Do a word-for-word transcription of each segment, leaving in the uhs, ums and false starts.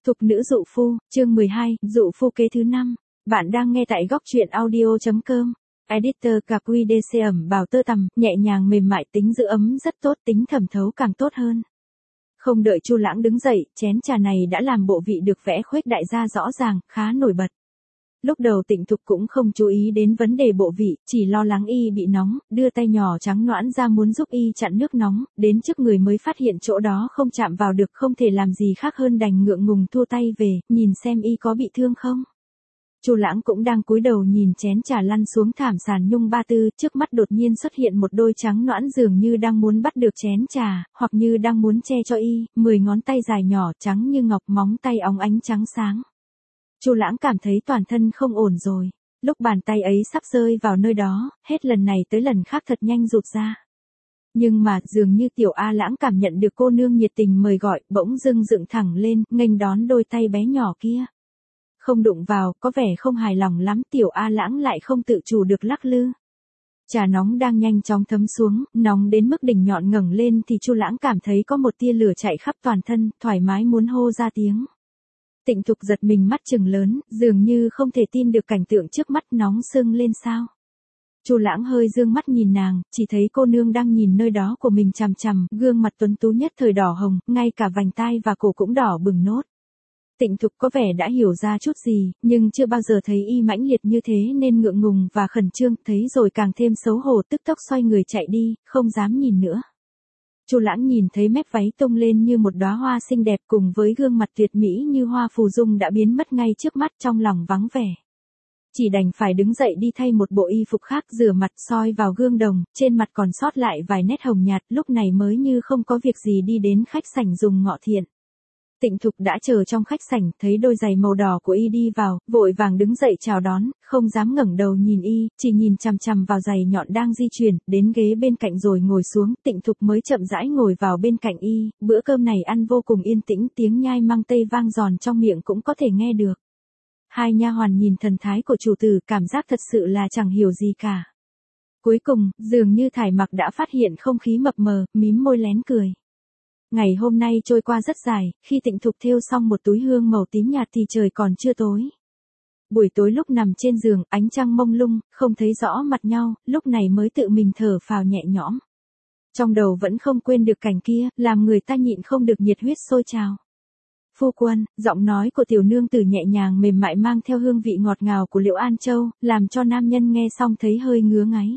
Thục nữ dụ phu, chương mười hai, dụ phu kế thứ năm. Bạn đang nghe tại góc truyện audio.com. Editor cà quy đê xê ẩm bào tơ tằm, nhẹ nhàng mềm mại, tính giữ ấm rất tốt, tính thẩm thấu càng tốt hơn. Không đợi Chu Lãng đứng dậy, chén trà này đã làm bộ vị được vẽ khuếch đại ra rõ ràng, khá nổi bật. Lúc đầu Tịnh Thục cũng không chú ý đến vấn đề bộ vị, chỉ lo lắng y bị nóng, đưa tay nhỏ trắng nõn ra muốn giúp y chặn nước nóng, đến trước người mới phát hiện chỗ đó không chạm vào được, không thể làm gì khác hơn đành ngượng ngùng thua tay về, nhìn xem y có bị thương không. Chu Lãng cũng đang cúi đầu nhìn chén trà lăn xuống thảm sàn nhung ba tư, trước mắt đột nhiên xuất hiện một đôi trắng nõn dường như đang muốn bắt được chén trà, hoặc như đang muốn che cho y, mười ngón tay dài nhỏ trắng như ngọc, móng tay óng ánh trắng sáng. Chu Lãng cảm thấy toàn thân không ổn rồi. Lúc bàn tay ấy sắp rơi vào nơi đó, hết lần này tới lần khác thật nhanh rụt ra. Nhưng mà dường như Tiểu A Lãng cảm nhận được cô nương nhiệt tình mời gọi, bỗng dưng dựng thẳng lên, nghênh đón đôi tay bé nhỏ kia. Không đụng vào, có vẻ không hài lòng lắm, Tiểu A Lãng lại không tự chủ được lắc lư. Trà nóng đang nhanh chóng thấm xuống, nóng đến mức đỉnh nhọn ngẩng lên thì Chu Lãng cảm thấy có một tia lửa chạy khắp toàn thân, thoải mái muốn hô ra tiếng. Tịnh Thục giật mình mắt trừng lớn, dường như không thể tin được cảnh tượng trước mắt, nóng sưng lên sao. Chu Lãng hơi dương mắt nhìn nàng, chỉ thấy cô nương đang nhìn nơi đó của mình chằm chằm, gương mặt tuấn tú nhất thời đỏ hồng, ngay cả vành tai và cổ cũng đỏ bừng nốt. Tịnh Thục có vẻ đã hiểu ra chút gì, nhưng chưa bao giờ thấy y mãnh liệt như thế nên ngượng ngùng và khẩn trương, thấy rồi càng thêm xấu hổ, tức tốc xoay người chạy đi, không dám nhìn nữa. Chu Lãng nhìn thấy mép váy tung lên như một đóa hoa xinh đẹp cùng với gương mặt tuyệt mỹ như hoa phù dung đã biến mất ngay trước mắt, trong lòng vắng vẻ. Chỉ đành phải đứng dậy đi thay một bộ y phục khác, rửa mặt, soi vào gương đồng, trên mặt còn sót lại vài nét hồng nhạt, lúc này mới như không có việc gì đi đến khách sảnh dùng ngọ thiện. Tịnh Thục đã chờ trong khách sảnh, thấy đôi giày màu đỏ của y đi vào, vội vàng đứng dậy chào đón, không dám ngẩng đầu nhìn y, chỉ nhìn chằm chằm vào giày nhọn đang di chuyển, đến ghế bên cạnh rồi ngồi xuống, Tịnh Thục mới chậm rãi ngồi vào bên cạnh y, bữa cơm này ăn vô cùng yên tĩnh, tiếng nhai măng tây vang giòn trong miệng cũng có thể nghe được. Hai nha hoàn nhìn thần thái của chủ tử, cảm giác thật sự là chẳng hiểu gì cả. Cuối cùng, dường như Thải Mặc đã phát hiện không khí mập mờ, mím môi lén cười. Ngày hôm nay trôi qua rất dài, khi Tịnh Thục thêu xong một túi hương màu tím nhạt thì trời còn chưa tối. Buổi tối lúc nằm trên giường, ánh trăng mông lung, không thấy rõ mặt nhau, lúc này mới tự mình thở phào nhẹ nhõm. Trong đầu vẫn không quên được cảnh kia, làm người ta nhịn không được nhiệt huyết sôi trào. Phu quân, giọng nói của tiểu nương tử nhẹ nhàng mềm mại mang theo hương vị ngọt ngào của Liễu An Châu, làm cho nam nhân nghe xong thấy hơi ngứa ngáy.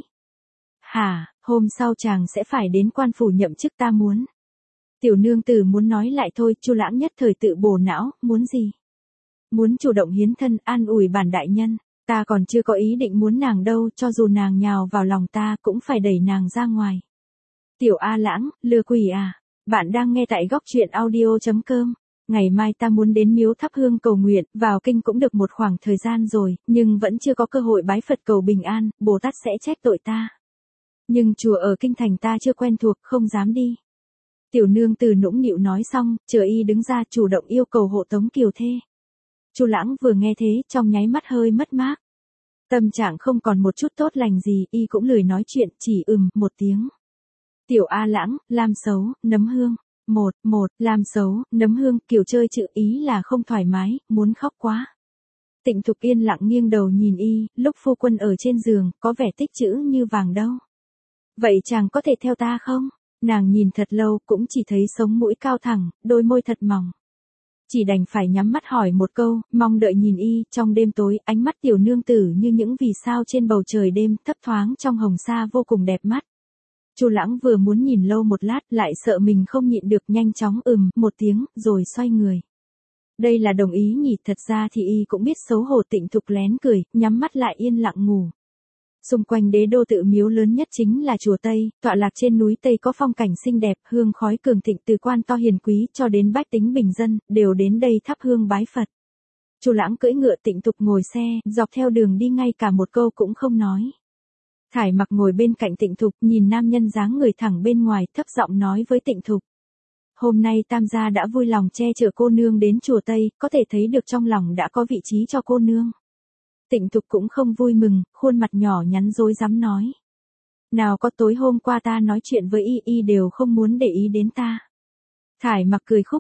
Hả, hôm sau chàng sẽ phải đến quan phủ nhậm chức ta muốn. Tiểu nương tử muốn nói lại thôi, Chu Lãng nhất thời tự bổ não, muốn gì? Muốn chủ động hiến thân, an ủi bản đại nhân, ta còn chưa có ý định muốn nàng đâu, cho dù nàng nhào vào lòng ta cũng phải đẩy nàng ra ngoài. Tiểu A Lãng, lừa quỷ à, bạn đang nghe tại góc truyện audio.com. Ngày mai ta muốn đến miếu thắp hương cầu nguyện, vào kinh cũng được một khoảng thời gian rồi, nhưng vẫn chưa có cơ hội bái Phật cầu bình an, Bồ Tát sẽ trách tội ta. Nhưng chùa ở kinh thành ta chưa quen thuộc, không dám đi. Tiểu nương tử nũng nịu nói xong, chờ y đứng ra chủ động yêu cầu hộ tống kiều thê. Chu Lãng vừa nghe thế, trong nháy mắt hơi mất mát. Tâm trạng không còn một chút tốt lành gì, y cũng lười nói chuyện, chỉ ừm một tiếng. Tiểu A Lãng, lam xấu, nấm hương. Một, một, lam xấu, nấm hương, kiểu chơi chữ ý là không thoải mái, muốn khóc quá. Tịnh Thục yên lặng nghiêng đầu nhìn y, lúc phu quân ở trên giường, có vẻ tích chữ như vàng đâu. Vậy chàng có thể theo ta không? Nàng nhìn thật lâu cũng chỉ thấy sống mũi cao thẳng, đôi môi thật mỏng. Chỉ đành phải nhắm mắt hỏi một câu, mong đợi nhìn y, trong đêm tối, ánh mắt tiểu nương tử như những vì sao trên bầu trời đêm, thấp thoáng trong hồng sa vô cùng đẹp mắt. Chu Lãng vừa muốn nhìn lâu một lát, lại sợ mình không nhịn được, nhanh chóng ừm một tiếng, rồi xoay người. Đây là đồng ý nhỉ, thật ra thì y cũng biết xấu hổ. Tịnh Thục lén cười, nhắm mắt lại yên lặng ngủ. Xung quanh đế đô tự miếu lớn nhất chính là chùa Tây, tọa lạc trên núi Tây có phong cảnh xinh đẹp, hương khói cường thịnh, từ quan to hiền quý cho đến bách tính bình dân, đều đến đây thắp hương bái Phật. Chu Lãng cưỡi ngựa, Tịnh Thục ngồi xe, dọc theo đường đi ngay cả một câu cũng không nói. Thải Mặc ngồi bên cạnh Tịnh Thục, nhìn nam nhân dáng người thẳng bên ngoài, thấp giọng nói với Tịnh Thục. Hôm nay Tam gia đã vui lòng che chở cô nương đến chùa Tây, có thể thấy được trong lòng đã có vị trí cho cô nương. Tịnh Thục cũng không vui mừng, khuôn mặt nhỏ nhắn rối rắm nói. Nào có, tối hôm qua ta nói chuyện với y, y đều không muốn để ý đến ta. Thải Mặc cười khúc khích,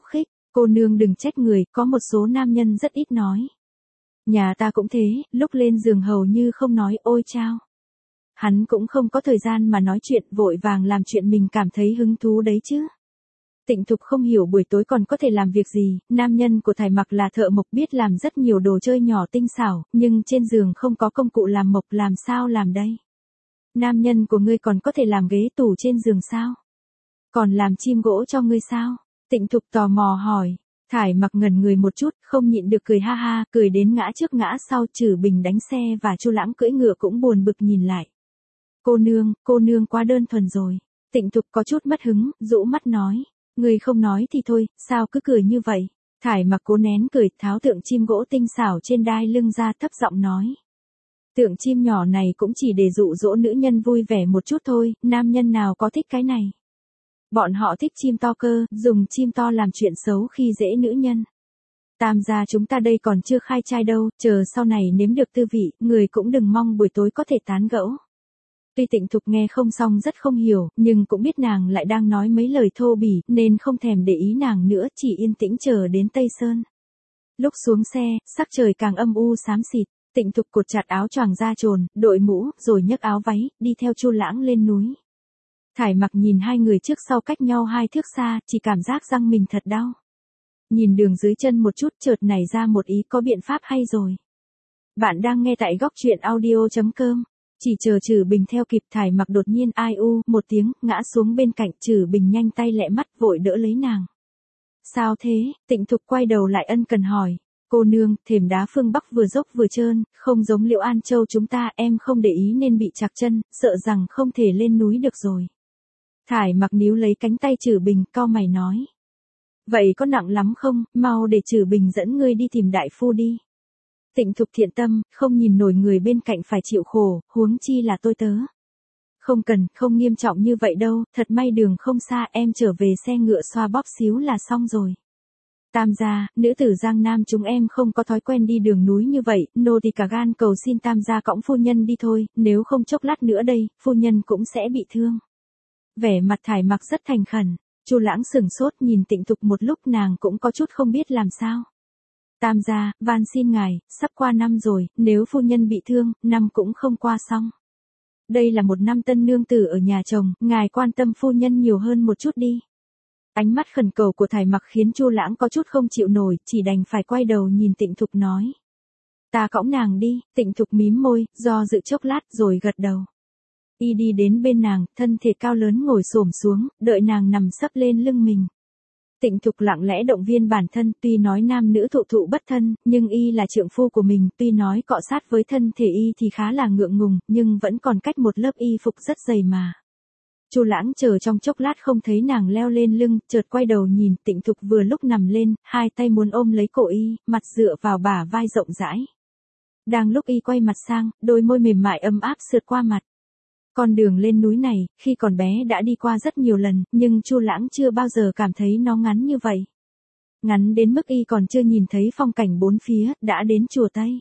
Cô nương đừng trách người, có một số nam nhân rất ít nói. Nhà ta cũng thế, lúc lên giường hầu như không nói, ôi chao. Hắn cũng không có thời gian mà nói chuyện, vội vàng làm chuyện mình cảm thấy hứng thú đấy chứ. Tịnh Thục không hiểu buổi tối còn có thể làm việc gì, nam nhân của Thải Mặc là thợ mộc biết làm rất nhiều đồ chơi nhỏ tinh xảo, nhưng trên giường không có công cụ làm mộc làm sao làm đây? Nam nhân của ngươi còn có thể làm ghế tủ trên giường sao? Còn làm chim gỗ cho ngươi sao? Tịnh Thục tò mò hỏi. Thải Mặc ngẩn người một chút, không nhịn được cười ha ha, cười đến ngã trước ngã sau. Trử Bình đánh xe và Chu Lãng cưỡi ngựa cũng buồn bực nhìn lại. Cô nương, cô nương quá đơn thuần rồi. Tịnh Thục có chút mất hứng, rũ mắt nói. Người không nói thì thôi, sao cứ cười như vậy? Thải Mặc cố nén cười, tháo tượng chim gỗ tinh xảo trên đai lưng ra, thấp giọng nói. Tượng chim nhỏ này cũng chỉ để dụ dỗ nữ nhân vui vẻ một chút thôi, nam nhân nào có thích cái này? Bọn họ thích chim to cơ, dùng chim to làm chuyện xấu khi dễ nữ nhân. Tam gia chúng ta đây còn chưa khai trai đâu, chờ sau này nếm được tư vị, người cũng đừng mong buổi tối có thể tán gẫu. Tuy Tịnh Thục nghe không xong rất không hiểu, nhưng cũng biết nàng lại đang nói mấy lời thô bỉ, nên không thèm để ý nàng nữa, chỉ yên tĩnh chờ đến Tây Sơn. Lúc xuống xe, sắc trời càng âm u xám xịt, Tịnh Thục cột chặt áo choàng da trồn, đội mũ, rồi nhấc áo váy, đi theo Chu Lãng lên núi. Thải Mặc nhìn hai người trước sau cách nhau hai thước xa, chỉ cảm giác răng mình thật đau. Nhìn đường dưới chân một chút, chợt nảy ra một ý, có biện pháp hay rồi. Bạn đang nghe tại góc truyện audio chấm com. Chỉ chờ Trử Bình theo kịp, Thải Mặc đột nhiên ai u một tiếng, ngã xuống bên cạnh. Trử Bình nhanh tay lẹ mắt vội đỡ lấy nàng. Sao thế? Tịnh Thục quay đầu lại ân cần hỏi. Cô nương, thềm đá phương Bắc vừa dốc vừa trơn, không giống Liễu An Châu chúng ta, em không để ý nên bị trặc chân, sợ rằng không thể lên núi được rồi. Thải Mặc níu lấy cánh tay Trử Bình, cau mày nói. Vậy có nặng lắm không, mau để Trử Bình dẫn ngươi đi tìm đại phu đi. Tịnh Thục thiện tâm, không nhìn nổi người bên cạnh phải chịu khổ, huống chi là tôi tớ. Không cần, không nghiêm trọng như vậy đâu, thật may đường không xa, em trở về xe ngựa xoa bóp xíu là xong rồi. Tam gia, nữ tử Giang Nam chúng em không có thói quen đi đường núi như vậy, nô thì cả gan cầu xin tam gia cõng phu nhân đi thôi, nếu không chốc lát nữa đây, phu nhân cũng sẽ bị thương. Vẻ mặt Thải Mặc rất thành khẩn, Chu Lãng sừng sốt nhìn Tịnh Thục một lúc, nàng cũng có chút không biết làm sao. Tam gia, van xin ngài, sắp qua năm rồi, nếu phu nhân bị thương, năm cũng không qua xong. Đây là một năm tân nương tử ở nhà chồng, ngài quan tâm phu nhân nhiều hơn một chút đi. Ánh mắt khẩn cầu của Thải Mặc khiến Chu Lãng có chút không chịu nổi, chỉ đành phải quay đầu nhìn Tịnh Thục nói. Ta cõng nàng đi. Tịnh Thục mím môi, do dự chốc lát rồi gật đầu. Y đi đến bên nàng, thân thể cao lớn ngồi xổm xuống, đợi nàng nằm sấp lên lưng mình. Tịnh Thục lặng lẽ động viên bản thân, tuy nói nam nữ thụ thụ bất thân, nhưng y là trượng phu của mình, tuy nói cọ sát với thân thể y thì khá là ngượng ngùng, nhưng vẫn còn cách một lớp y phục rất dày mà. Chu Lãng chờ trong chốc lát không thấy nàng leo lên lưng, chợt quay đầu nhìn, Tịnh Thục vừa lúc nằm lên, hai tay muốn ôm lấy cổ y, mặt dựa vào bả vai rộng rãi. Đang lúc y quay mặt sang, đôi môi mềm mại ấm áp sượt qua mặt. Con đường lên núi này, khi còn bé đã đi qua rất nhiều lần, nhưng Chu Lãng chưa bao giờ cảm thấy nó ngắn như vậy. Ngắn đến mức y còn chưa nhìn thấy phong cảnh bốn phía, đã đến chùa Tây.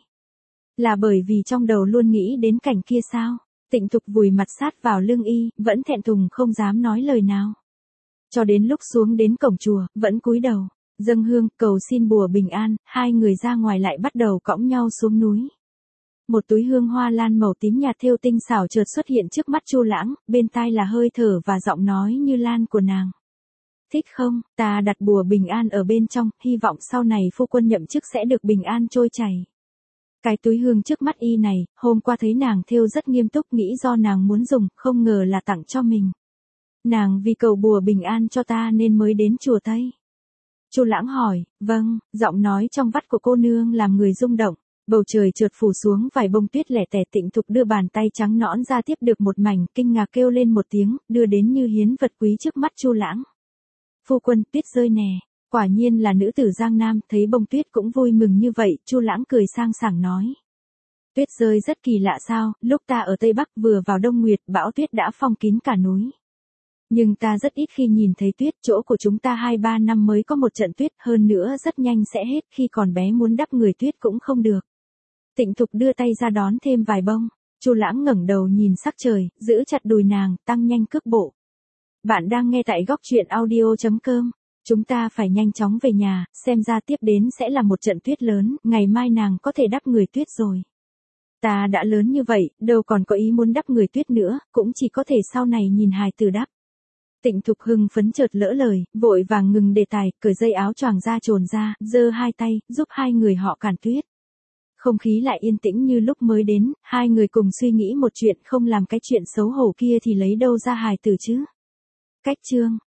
Là bởi vì trong đầu luôn nghĩ đến cảnh kia sao? Tịnh Thục vùi mặt sát vào lưng y, vẫn thẹn thùng không dám nói lời nào. Cho đến lúc xuống đến cổng chùa, vẫn cúi đầu, dâng hương, cầu xin bùa bình an, hai người ra ngoài lại bắt đầu cõng nhau xuống núi. Một túi hương hoa lan màu tím nhạt thêu tinh xảo chợt xuất hiện trước mắt Chu Lãng, bên tai là hơi thở và giọng nói như lan của nàng. Thích không, ta đặt bùa bình an ở bên trong, hy vọng sau này phu quân nhậm chức sẽ được bình an trôi chảy. Cái túi hương trước mắt y này, hôm qua thấy nàng thêu rất nghiêm túc, nghĩ do nàng muốn dùng, không ngờ là tặng cho mình. Nàng vì cầu bùa bình an cho ta nên mới đến chùa Tây. Chu Lãng hỏi, vâng, giọng nói trong vắt của cô nương làm người rung động. Bầu trời chợt phủ xuống vài bông tuyết lẻ tẻ. Tịnh Thục đưa bàn tay trắng nõn ra tiếp được một mảnh, kinh ngạc kêu lên một tiếng, đưa đến như hiến vật quý trước mắt Chu Lãng. Phu quân, tuyết rơi nè. Quả nhiên là nữ tử Giang Nam, thấy bông tuyết cũng vui mừng như vậy, Chu Lãng cười sang sảng nói. Tuyết rơi rất kỳ lạ sao, lúc ta ở Tây Bắc vừa vào Đông Nguyệt, bão tuyết đã phong kín cả núi. Nhưng ta rất ít khi nhìn thấy tuyết, chỗ của chúng ta hai ba năm mới có một trận tuyết, hơn nữa rất nhanh sẽ hết, khi còn bé muốn đắp người tuyết cũng không được. Tịnh Thục đưa tay ra đón thêm vài bông. Chu Lãng ngẩng đầu nhìn sắc trời, giữ chặt đùi nàng, tăng nhanh cước bộ. Bạn đang nghe tại góc truyện audio chấm com. Chúng ta phải nhanh chóng về nhà, xem ra tiếp đến sẽ là một trận tuyết lớn, ngày mai nàng có thể đắp người tuyết rồi. Ta đã lớn như vậy, đâu còn có ý muốn đắp người tuyết nữa, cũng chỉ có thể sau này nhìn hài tử đắp. Tịnh Thục hưng phấn chợt lỡ lời, vội vàng ngừng đề tài, cởi dây áo choàng ra trồn ra, giơ hai tay, giúp hai người họ cản tuyết. Không khí lại yên tĩnh như lúc mới đến, hai người cùng suy nghĩ một chuyện, không làm cái chuyện xấu hổ kia thì lấy đâu ra hài tử chứ. Cách chương